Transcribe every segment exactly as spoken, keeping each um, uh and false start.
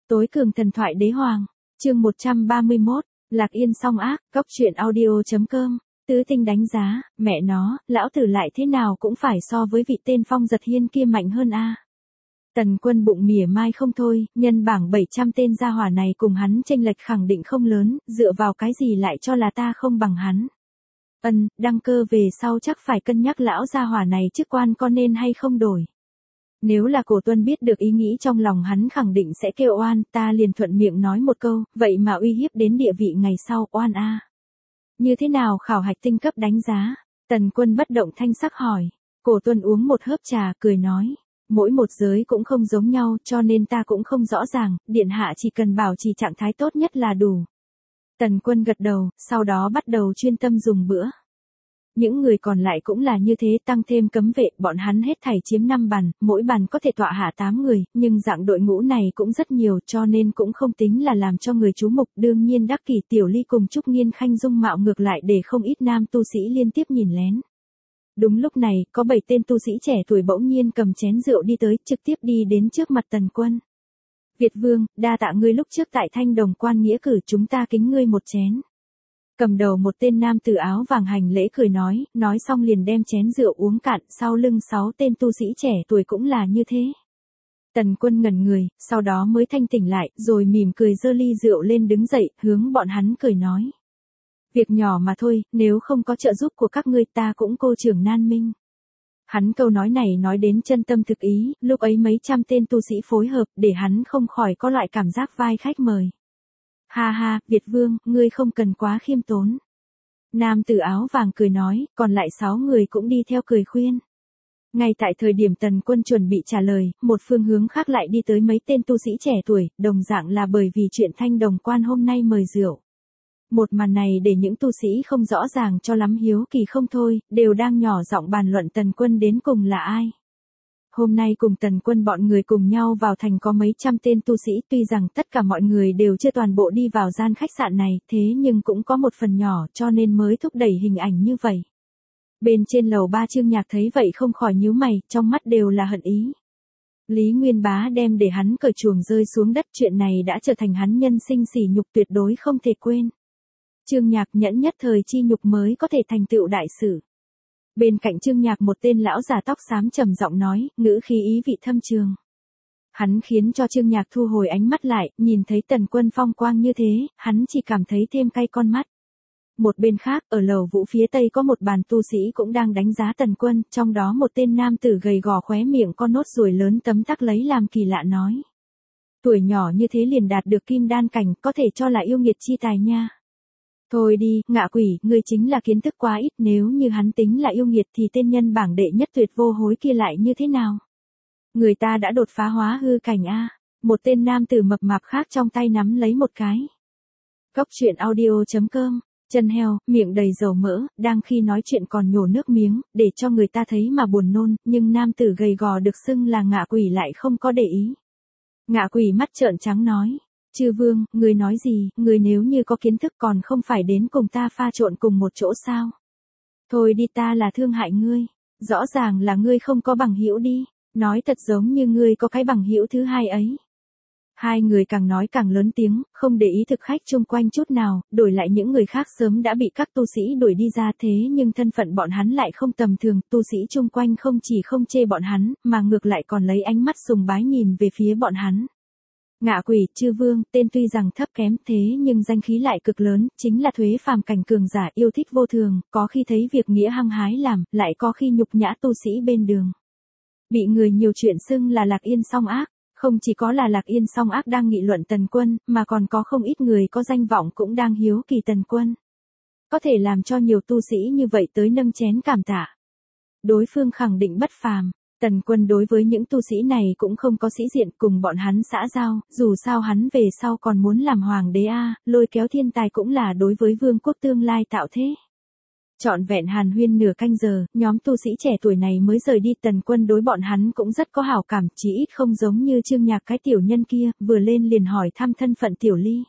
Tối cường thần thoại đế hoàng, chương một trăm ba mươi mốt, Lạc Yên song ác, góc truyện audio chấm com. Tứ tinh đánh giá, mẹ nó, lão tử lại thế nào cũng phải so với vị tên Phong Giật Hiên kia mạnh hơn a. Tần Quân bụng mỉa mai không thôi, nhân bảng bảy trăm tên gia hỏa này cùng hắn chênh lệch khẳng định không lớn, dựa vào cái gì lại cho là ta không bằng hắn. Ân, đăng cơ về sau chắc phải cân nhắc lão gia hỏa này chức quan có nên hay không đổi. Nếu là Cổ Tuân biết được ý nghĩ trong lòng hắn khẳng định sẽ kêu oan, ta liền thuận miệng nói một câu, vậy mà uy hiếp đến địa vị ngày sau, oan a. Như thế nào khảo hạch tinh cấp đánh giá? Tần Quân bất động thanh sắc hỏi. Cổ Tuân uống một hớp trà, cười nói, mỗi một giới cũng không giống nhau, cho nên ta cũng không rõ ràng, điện hạ chỉ cần bảo trì trạng thái tốt nhất là đủ. Tần Quân gật đầu, sau đó bắt đầu chuyên tâm dùng bữa. Những người còn lại cũng là như thế, tăng thêm cấm vệ, bọn hắn hết thảy chiếm năm bàn, mỗi bàn có thể tọa hạ tám người, nhưng dạng đội ngũ này cũng rất nhiều cho nên cũng không tính là làm cho người chú mục. Đương nhiên Đắc Kỷ, Tiểu Ly cùng Trúc Nghiên Khanh dung mạo ngược lại để không ít nam tu sĩ liên tiếp nhìn lén. Đúng lúc này, có bảy tên tu sĩ trẻ tuổi bỗng nhiên cầm chén rượu đi tới, trực tiếp đi đến trước mặt Tần Quân. Việt Vương, đa tạ ngươi lúc trước tại Thanh Đồng Quan nghĩa cử, chúng ta kính ngươi một chén. Cầm đầu một tên nam tử áo vàng hành lễ cười nói, nói xong liền đem chén rượu uống cạn, sau lưng sáu tên tu sĩ trẻ tuổi cũng là như thế. Tần Quân ngẩn người, sau đó mới thanh tỉnh lại, rồi mỉm cười giơ ly rượu lên đứng dậy, hướng bọn hắn cười nói. Việc nhỏ mà thôi, nếu không có trợ giúp của các ngươi ta cũng cô trưởng nan minh. Hắn câu nói này nói đến chân tâm thực ý, lúc ấy mấy trăm tên tu sĩ phối hợp để hắn không khỏi có loại cảm giác vai khách mời. Ha ha, Việt Vương, ngươi không cần quá khiêm tốn. Nam tử áo vàng cười nói, còn lại sáu người cũng đi theo cười khuyên. Ngay tại thời điểm Tần Quân chuẩn bị trả lời, một phương hướng khác lại đi tới mấy tên tu sĩ trẻ tuổi, đồng dạng là bởi vì chuyện Thanh Đồng Quan hôm nay mời rượu. Một màn này để những tu sĩ không rõ ràng cho lắm hiếu kỳ không thôi, đều đang nhỏ giọng bàn luận Tần Quân đến cùng là ai. Hôm nay cùng Tần Quân bọn người cùng nhau vào thành có mấy trăm tên tu sĩ, tuy rằng tất cả mọi người đều chưa toàn bộ đi vào gian khách sạn này, thế nhưng cũng có một phần nhỏ cho nên mới thúc đẩy hình ảnh như vậy. Bên trên lầu ba Trương Nhạc thấy vậy không khỏi nhíu mày, trong mắt đều là hận ý. Lý Nguyên Bá đem để hắn cởi chuồng rơi xuống đất, chuyện này đã trở thành hắn nhân sinh sỉ nhục tuyệt đối không thể quên. Trương Nhạc nhẫn nhất thời chi nhục mới có thể thành tựu đại sự. Bên cạnh Trương Nhạc một tên lão già tóc xám trầm giọng nói, ngữ khí ý vị thâm trường. Hắn khiến cho Trương Nhạc thu hồi ánh mắt lại, nhìn thấy Tần Quân phong quang như thế, hắn chỉ cảm thấy thêm cay con mắt. Một bên khác, ở lầu vũ phía tây có một bàn tu sĩ cũng đang đánh giá Tần Quân, trong đó một tên nam tử gầy gò khóe miệng con nốt ruồi lớn tấm tắc lấy làm kỳ lạ nói. Tuổi nhỏ như thế liền đạt được kim đan cảnh, có thể cho là yêu nghiệt chi tài nha. Thôi đi, ngạ quỷ, ngươi chính là kiến thức quá ít, nếu như hắn tính là yêu nghiệt thì tên nhân bảng đệ nhất tuyệt vô hối kia lại như thế nào? Người ta đã đột phá hóa hư cảnh a. Một tên nam tử mập mạp khác trong tay nắm lấy một cái. Góc truyện audio chấm com, chân heo, miệng đầy dầu mỡ, đang khi nói chuyện còn nhổ nước miếng, để cho người ta thấy mà buồn nôn, nhưng nam tử gầy gò được xưng là ngạ quỷ lại không có để ý. Ngạ quỷ mắt trợn trắng nói. Chư Vương, ngươi nói gì, ngươi nếu như có kiến thức còn không phải đến cùng ta pha trộn cùng một chỗ sao? Thôi đi, ta là thương hại ngươi, rõ ràng là ngươi không có bằng hữu đi, nói thật giống như ngươi có cái bằng hữu thứ hai ấy. Hai người càng nói càng lớn tiếng, không để ý thực khách chung quanh chút nào, đổi lại những người khác sớm đã bị các tu sĩ đuổi đi ra, thế nhưng thân phận bọn hắn lại không tầm thường, tu sĩ chung quanh không chỉ không chê bọn hắn, mà ngược lại còn lấy ánh mắt sùng bái nhìn về phía bọn hắn. Ngạ quỷ, chư Vương, tên tuy rằng thấp kém thế nhưng danh khí lại cực lớn, chính là thuế phàm cảnh cường giả yêu thích vô thường, có khi thấy việc nghĩa hăng hái làm, lại có khi nhục nhã tu sĩ bên đường. Bị người nhiều chuyện xưng là Lạc Yên song ác, không chỉ có là Lạc Yên song ác đang nghị luận Tần Quân, mà còn có không ít người có danh vọng cũng đang hiếu kỳ Tần Quân. Có thể làm cho nhiều tu sĩ như vậy tới nâng chén cảm tạ. Đối phương khẳng định bất phàm. Tần Quân đối với những tu sĩ này cũng không có sĩ diện, cùng bọn hắn xã giao, dù sao hắn về sau còn muốn làm hoàng đế a, lôi kéo thiên tài cũng là đối với vương quốc tương lai tạo thế. Trọn vẹn hàn huyên nửa canh giờ, nhóm tu sĩ trẻ tuổi này mới rời đi. Tần Quân đối bọn hắn cũng rất có hảo cảm, chỉ ít không giống như Trương Nhạc cái tiểu nhân kia, vừa lên liền hỏi thăm thân phận Tiểu Ly.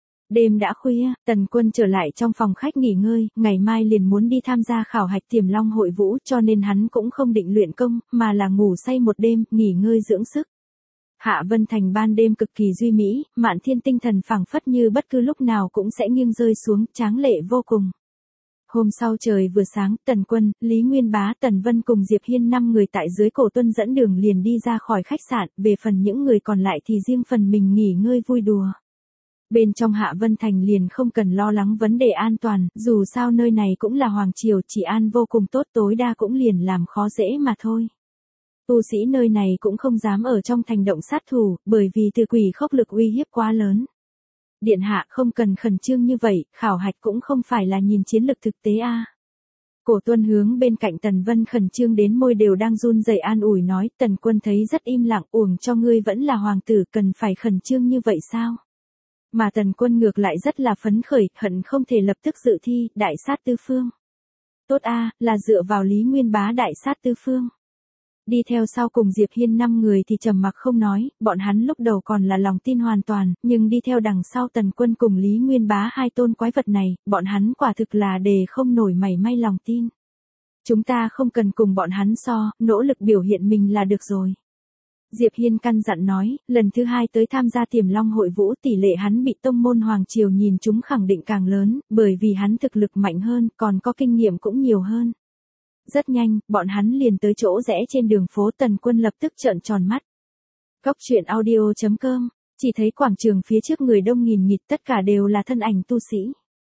Đêm đã khuya, Tần Quân trở lại trong phòng khách nghỉ ngơi, ngày mai liền muốn đi tham gia khảo hạch Tiềm Long hội vũ, cho nên hắn cũng không định luyện công, mà là ngủ say một đêm, nghỉ ngơi dưỡng sức. Hạ Vân Thành ban đêm cực kỳ duy mỹ, Mạn Thiên tinh thần phảng phất như bất cứ lúc nào cũng sẽ nghiêng rơi xuống, tráng lệ vô cùng. Hôm sau trời vừa sáng, Tần Quân, Lý Nguyên Bá, Tần Vân cùng Diệp Hiên năm người tại dưới cổ tuân dẫn đường liền đi ra khỏi khách sạn, về phần những người còn lại thì riêng phần mình nghỉ ngơi vui đùa. Bên trong Hạ Vân Thành liền không cần lo lắng vấn đề an toàn, dù sao nơi này cũng là hoàng triều, trị an vô cùng tốt, tối đa cũng liền làm khó dễ mà thôi. Tu sĩ nơi này cũng không dám ở trong thành động sát thủ, bởi vì từ quỷ khốc lực uy hiếp quá lớn. Điện hạ không cần khẩn trương như vậy, khảo hạch cũng không phải là nhìn chiến lực thực tế a. À. Cổ Tuân hướng bên cạnh Tần Vân khẩn trương đến môi đều đang run rẩy an ủi nói, Tần Quân thấy rất im lặng, uổng cho ngươi vẫn là hoàng tử, cần phải khẩn trương như vậy sao? Mà Tần Quân ngược lại rất là phấn khởi, hận không thể lập tức dự thi, đại sát tứ phương. Tốt a, à, là dựa vào Lý Nguyên Bá đại sát tứ phương. Đi theo sau cùng Diệp Hiên năm người thì trầm mặc không nói, bọn hắn lúc đầu còn là lòng tin hoàn toàn, nhưng đi theo đằng sau Tần Quân cùng Lý Nguyên Bá hai tôn quái vật này, bọn hắn quả thực là đề không nổi mảy may lòng tin. Chúng ta không cần cùng bọn hắn so, nỗ lực biểu hiện mình là được rồi. Diệp Hiên căn dặn nói, lần thứ hai tới tham gia Tiềm Long hội vũ, tỷ lệ hắn bị tông môn hoàng triều nhìn chúng khẳng định càng lớn, bởi vì hắn thực lực mạnh hơn, còn có kinh nghiệm cũng nhiều hơn. Rất nhanh, bọn hắn liền tới chỗ rẽ trên đường phố, Tần Quân lập tức trợn tròn mắt. Cốc truyện audio chấm com, chỉ thấy quảng trường phía trước người đông nghìn nghịt, tất cả đều là thân ảnh tu sĩ.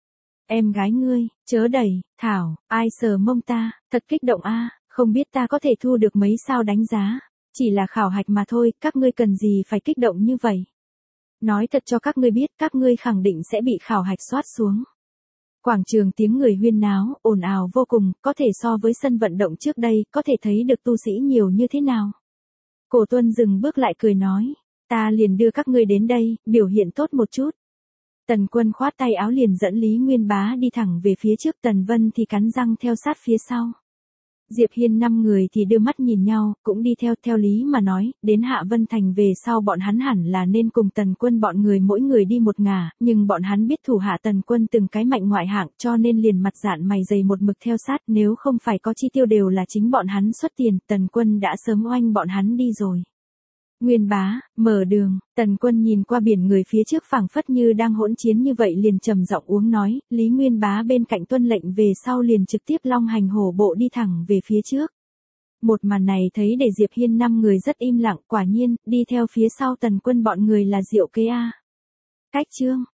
Em gái ngươi, chớ đẩy, thảo, ai sờ mông ta, thật kích động a, không biết ta có thể thu được mấy sao đánh giá. Chỉ là khảo hạch mà thôi, các ngươi cần gì phải kích động như vậy. Nói thật cho các ngươi biết, các ngươi khẳng định sẽ bị khảo hạch soát xuống. Quảng trường tiếng người huyên náo, ồn ào vô cùng, có thể so với sân vận động trước đây, có thể thấy được tu sĩ nhiều như thế nào. Cổ Tuân dừng bước lại cười nói, ta liền đưa các ngươi đến đây, biểu hiện tốt một chút. Tần Quân khoát tay áo liền dẫn Lý Nguyên Bá đi thẳng về phía trước, Tần Vân thì cắn răng theo sát phía sau. Diệp Hiên năm người thì đưa mắt nhìn nhau, cũng đi theo, theo lý mà nói, đến Hạ Vân Thành về sau bọn hắn hẳn là nên cùng Tần Quân bọn người mỗi người đi một ngả, nhưng bọn hắn biết thủ hạ Tần Quân từng cái mạnh ngoại hạng, cho nên liền mặt dạn mày dày một mực theo sát, nếu không phải có chi tiêu đều là chính bọn hắn xuất tiền, Tần Quân đã sớm oanh bọn hắn đi rồi. Nguyên Bá, mở đường, Tần Quân nhìn qua biển người phía trước phảng phất như đang hỗn chiến như vậy liền trầm giọng uống nói, Lý Nguyên Bá bên cạnh tuân lệnh về sau liền trực tiếp long hành hổ bộ đi thẳng về phía trước. Một màn này thấy để Diệp Hiên năm người rất im lặng, quả nhiên, đi theo phía sau Tần Quân bọn người là Diệu Kế A. Cách chương,